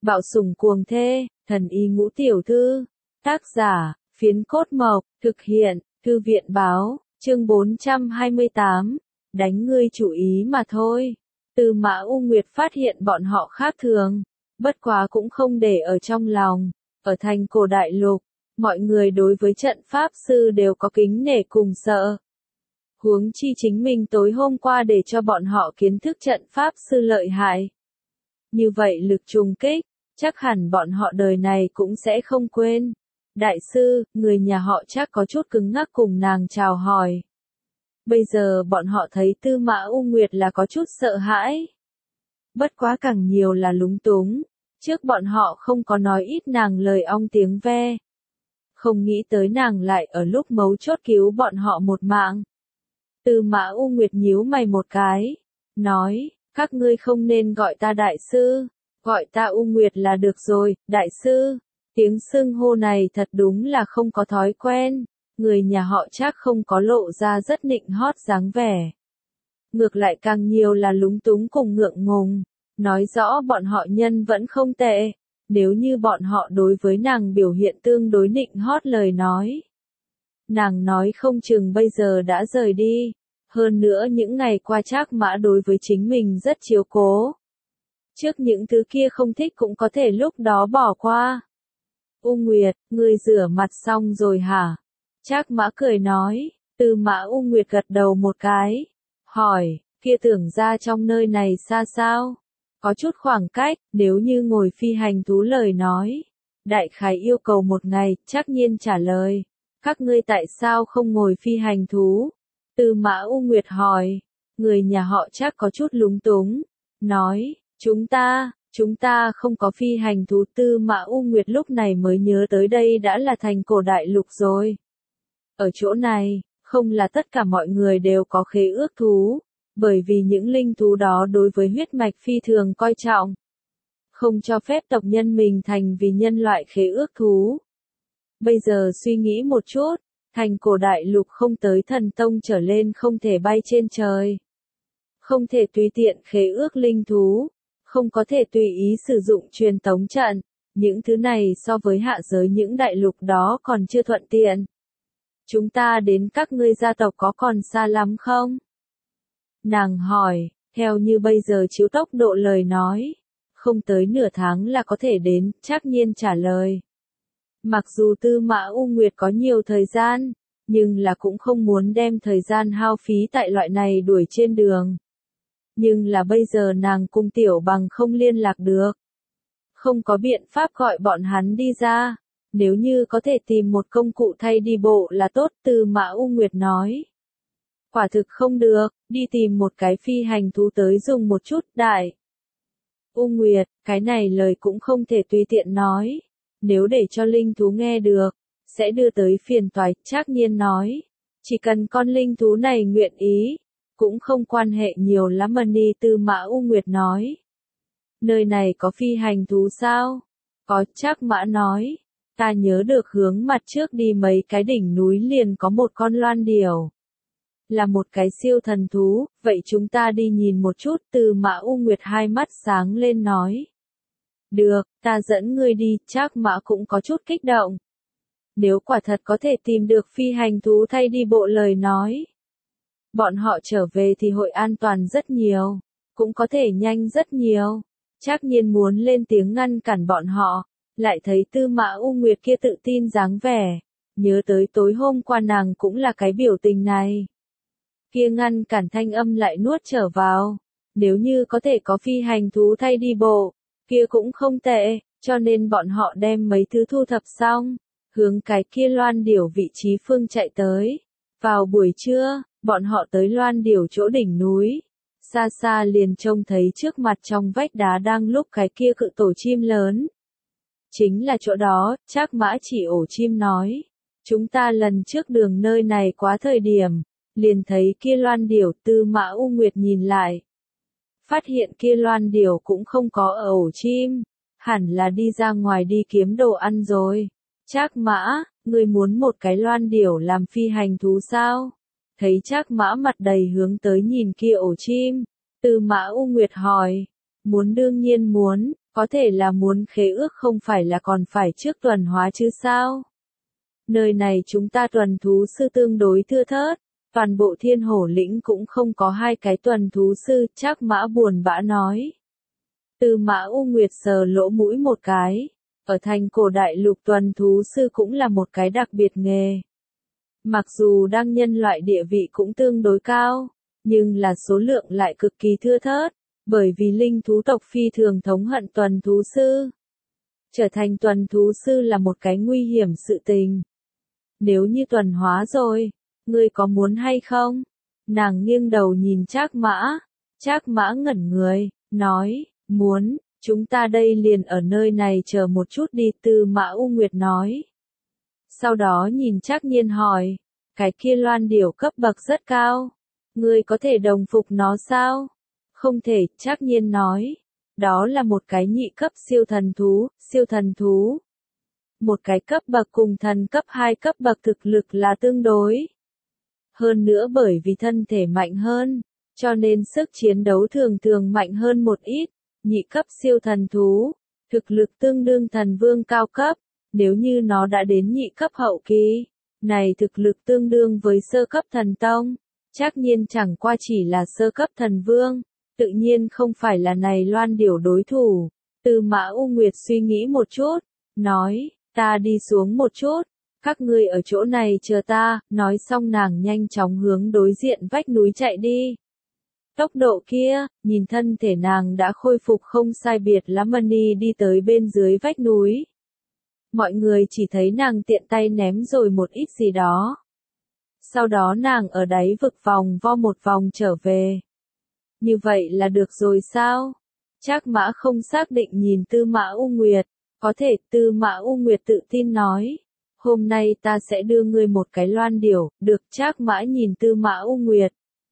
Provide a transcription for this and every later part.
Bạo sủng cuồng thê, thần y ngũ tiểu thư. Tác giả, Phiến Cốt Mộc, thực hiện, Thư viện báo, chương 428, đánh ngươi chủ ý mà thôi. Tư Mã U Nguyệt phát hiện bọn họ khác thường, bất quá cũng không để ở trong lòng. Ở thành cổ đại lục, mọi người đối với trận pháp sư đều có kính nể cùng sợ. Huống chi chính mình tối hôm qua để cho bọn họ kiến thức trận pháp sư lợi hại. Như vậy lực trùng kích, chắc hẳn bọn họ đời này cũng sẽ không quên. Đại sư, người nhà họ chắc có chút cứng ngắc cùng nàng chào hỏi. Bây giờ bọn họ thấy Tư Mã U Nguyệt là có chút sợ hãi. Bất quá càng nhiều là lúng túng, trước bọn họ không có nói ít nàng lời ong tiếng ve. Không nghĩ tới nàng lại ở lúc mấu chốt cứu bọn họ một mạng. Tư Mã U Nguyệt nhíu mày một cái, nói, các ngươi không nên gọi ta đại sư, gọi ta U Nguyệt là được rồi, đại sư. Tiếng xưng hô này thật đúng là không có thói quen, người nhà họ chắc không có lộ ra rất nịnh hót dáng vẻ. Ngược lại càng nhiều là lúng túng cùng ngượng ngùng, nói rõ bọn họ nhân vẫn không tệ, nếu như bọn họ đối với nàng biểu hiện tương đối nịnh hót lời nói. Nàng nói không chừng bây giờ đã rời đi, hơn nữa những ngày qua Trác Mã đối với chính mình rất chiếu cố. Trước những thứ kia không thích cũng có thể lúc đó bỏ qua. U Nguyệt, ngươi rửa mặt xong rồi hả? Trác Mã cười nói. Tư Mã U Nguyệt gật đầu một cái, hỏi, kia tưởng ra trong nơi này xa sao? Có chút khoảng cách, nếu như ngồi phi hành thú lời nói. Đại khái yêu cầu một ngày, Trác Nhiên trả lời. Các ngươi tại sao không ngồi phi hành thú? Tư Mã U Nguyệt hỏi. Người nhà họ Trác có chút lúng túng, nói, chúng ta không có phi hành thú. Tư Mã U Nguyệt lúc này mới nhớ tới đây đã là thành cổ đại lục rồi. Ở chỗ này, không là tất cả mọi người đều có khế ước thú, bởi vì những linh thú đó đối với huyết mạch phi thường coi trọng. Không cho phép tộc nhân mình thành vì nhân loại khế ước thú. Bây giờ suy nghĩ một chút, thành cổ đại lục không tới thần tông trở lên không thể bay trên trời. Không thể tùy tiện khế ước linh thú. Không có thể tùy ý sử dụng truyền tống trận, những thứ này so với hạ giới những đại lục đó còn chưa thuận tiện. Chúng ta đến các ngươi gia tộc có còn xa lắm không? Nàng hỏi, theo như bây giờ chiếu tốc độ lời nói, không tới nửa tháng là có thể đến, Trác Nhiên trả lời. Mặc dù Tư Mã U Nguyệt có nhiều thời gian, nhưng là cũng không muốn đem thời gian hao phí tại loại này đuổi trên đường. Nhưng là bây giờ nàng cùng Tiểu Bằng không liên lạc được. Không có biện pháp gọi bọn hắn đi ra. Nếu như có thể tìm một công cụ thay đi bộ là tốt, Tư Mã U Nguyệt nói. Quả thực không được, đi tìm một cái phi hành thú tới dùng một chút, đại. U Nguyệt, cái này lời cũng không thể tùy tiện nói. Nếu để cho linh thú nghe được, sẽ đưa tới phiền toái, Trác Nhiên nói. Chỉ cần con linh thú này nguyện ý. Cũng không quan hệ nhiều lắm Mani. Tư Mã U Nguyệt nói. Nơi này có phi hành thú sao? Có, Trác Mã nói. Ta nhớ được hướng mặt trước đi mấy cái đỉnh núi liền có một con loan điểu. Là một cái siêu thần thú, vậy chúng ta đi nhìn một chút. Tư Mã U Nguyệt hai mắt sáng lên nói. Được, ta dẫn ngươi đi. Trác Mã cũng có chút kích động. Nếu quả thật có thể tìm được phi hành thú thay đi bộ lời nói. Bọn họ trở về thì hội an toàn rất nhiều, cũng có thể nhanh rất nhiều. Trác Nhiên muốn lên tiếng ngăn cản bọn họ, lại thấy Tư Mã U Nguyệt kia tự tin dáng vẻ, nhớ tới tối hôm qua nàng cũng là cái biểu tình này. Kia ngăn cản thanh âm lại nuốt trở vào, nếu như có thể có phi hành thú thay đi bộ, kia cũng không tệ, cho nên bọn họ đem mấy thứ thu thập xong, hướng cái kia loan điểu vị trí phương chạy tới. Vào buổi trưa, bọn họ tới loan điểu chỗ đỉnh núi. Xa xa liền trông thấy trước mặt trong vách đá đang lúc cái kia cự tổ chim lớn. Chính là chỗ đó, Trác Mã chỉ ổ chim nói. Chúng ta lần trước đường nơi này quá thời điểm, liền thấy kia loan điểu. Tư Mã U Nguyệt nhìn lại. Phát hiện kia loan điểu cũng không có ở ổ chim, hẳn là đi ra ngoài đi kiếm đồ ăn rồi. Trác Mã, ngươi muốn một cái loan điểu làm phi hành thú sao? Thấy Trác Mã mặt đầy hướng tới nhìn kia ổ chim, Tư Mã U Nguyệt hỏi. Muốn, đương nhiên muốn, Có thể là muốn khế ước không phải là còn phải trước tuần hóa chứ sao? Nơi này chúng ta tuần thú sư tương đối thưa thớt, toàn bộ thiên hổ lĩnh cũng không có 2 cái tuần thú sư, Trác Mã buồn bã nói. Tư Mã U Nguyệt sờ lỗ mũi một cái, ở thành cổ đại lục tuần thú sư cũng là một cái đặc biệt nghề. Mặc dù đang nhân loại địa vị cũng tương đối cao, nhưng là số lượng lại cực kỳ thưa thớt, bởi vì linh thú tộc phi thường thống hận tuần thú sư. Trở thành tuần thú sư là một cái nguy hiểm sự tình. Nếu như tuần hóa rồi, ngươi có muốn hay không? Nàng nghiêng đầu nhìn Trác Mã. Trác Mã ngẩn người, nói, muốn, chúng ta đây liền ở nơi này chờ một chút đi, Tư Mã U Nguyệt nói. Sau đó nhìn Trác Nhiên hỏi, cái kia loan điểu cấp bậc rất cao, ngươi có thể đồng phục nó sao? Không thể, Trác Nhiên nói. Đó là một cái nhị cấp siêu thần thú. Một cái cấp bậc cùng thần cấp 2 cấp bậc thực lực là tương đối. Hơn nữa bởi vì thân thể mạnh hơn, cho nên sức chiến đấu thường thường mạnh hơn một ít. Nhị cấp siêu thần thú, thực lực tương đương thần vương cao cấp, nếu như nó đã đến nhị cấp hậu kỳ, này thực lực tương đương với sơ cấp thần tông, Trác Nhiên chẳng qua chỉ là sơ cấp thần vương, tự nhiên không phải là này loan điểu đối thủ. Tư Mã U Nguyệt suy nghĩ một chút, nói, ta đi xuống một chút, các ngươi ở chỗ này chờ ta, nói xong nàng nhanh chóng hướng đối diện vách núi chạy đi. Tốc độ kia, nhìn thân thể nàng đã khôi phục không sai biệt lắm, Mani đi tới bên dưới vách núi. Mọi người chỉ thấy nàng tiện tay ném rồi một ít gì đó. Sau đó nàng ở đáy vực vòng vo một vòng trở về. Như vậy là được rồi sao? Trác Mã không xác định nhìn Tư Mã U Nguyệt. Có thể, Tư Mã U Nguyệt tự tin nói. Hôm nay ta sẽ đưa ngươi một cái loan điểu, được. Trác Mã nhìn Tư Mã U Nguyệt.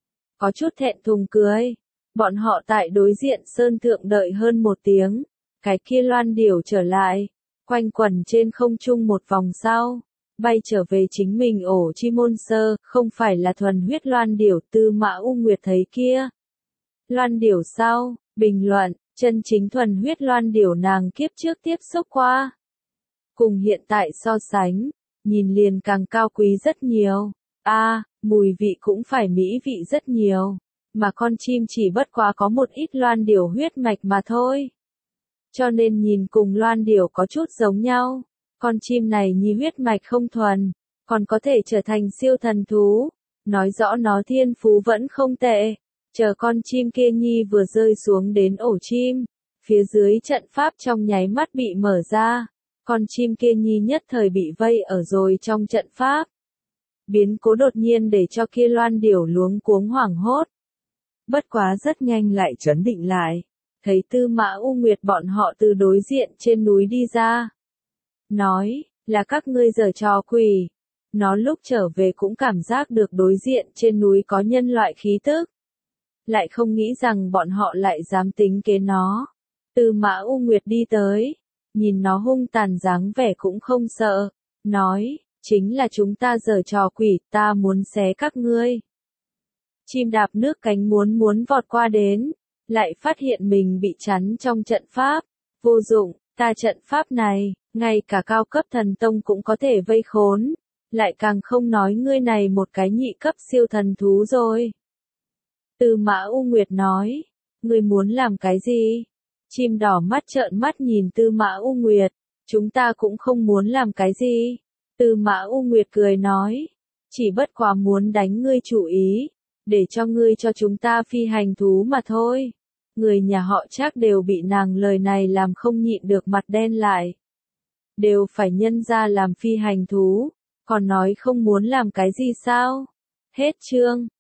Có chút thẹn thùng cười. Bọn họ tại đối diện sơn thượng đợi hơn 1 tiếng. Cái kia loan điểu trở lại. Quanh quẩn trên không trung một vòng sau. Bay trở về chính mình ổ chim môn sơ, không phải là thuần huyết loan điểu. Tư Mã U Nguyệt thấy kia. Loan điểu sao? Bình luận, chân chính thuần huyết loan điểu nàng kiếp trước tiếp xúc qua. Cùng hiện tại so sánh, nhìn liền càng cao quý rất nhiều. Mùi vị cũng phải mỹ vị rất nhiều. Mà con chim chỉ bất quá có một ít loan điểu huyết mạch mà thôi. Cho nên nhìn cùng loan điểu có chút giống nhau. Con chim này nhi huyết mạch không thuần, còn có thể trở thành siêu thần thú. Nói rõ nó thiên phú vẫn không tệ. Chờ con chim kia nhi vừa rơi xuống đến ổ chim, phía dưới trận pháp trong nháy mắt bị mở ra, con chim kia nhi nhất thời bị vây ở rồi trong trận pháp. Biến cố đột nhiên để cho kia loan điểu luống cuống hoảng hốt. Bất quá rất nhanh lại trấn định lại, thấy Tư Mã U Nguyệt bọn họ từ đối diện trên núi đi ra. Nói, là các ngươi giở trò quỷ. Nó lúc trở về cũng cảm giác được đối diện trên núi có nhân loại khí tức. Lại không nghĩ rằng bọn họ lại dám tính kế nó. Tư Mã U Nguyệt đi tới, nhìn nó hung tàn dáng vẻ cũng không sợ, nói, chính là chúng ta giở trò quỷ, ta muốn xé các ngươi. Chim đạp nước cánh muốn vọt qua đến, lại phát hiện mình bị chắn trong trận pháp, vô dụng, ta trận pháp này, ngay cả cao cấp thần tông cũng có thể vây khốn, lại càng không nói ngươi này một cái nhị cấp siêu thần thú rồi. Tư Mã U Nguyệt nói, ngươi muốn làm cái gì? Chim đỏ mắt trợn mắt nhìn Tư Mã U Nguyệt, chúng ta cũng không muốn làm cái gì. Tư Mã U Nguyệt cười nói, chỉ bất quá muốn đánh ngươi chủ ý, để cho ngươi cho chúng ta phi hành thú mà thôi. Người nhà họ Trác đều bị nàng lời này làm không nhịn được mặt đen lại. Đều phải nhân ra làm phi hành thú, còn nói không muốn làm cái gì sao? Hết chương.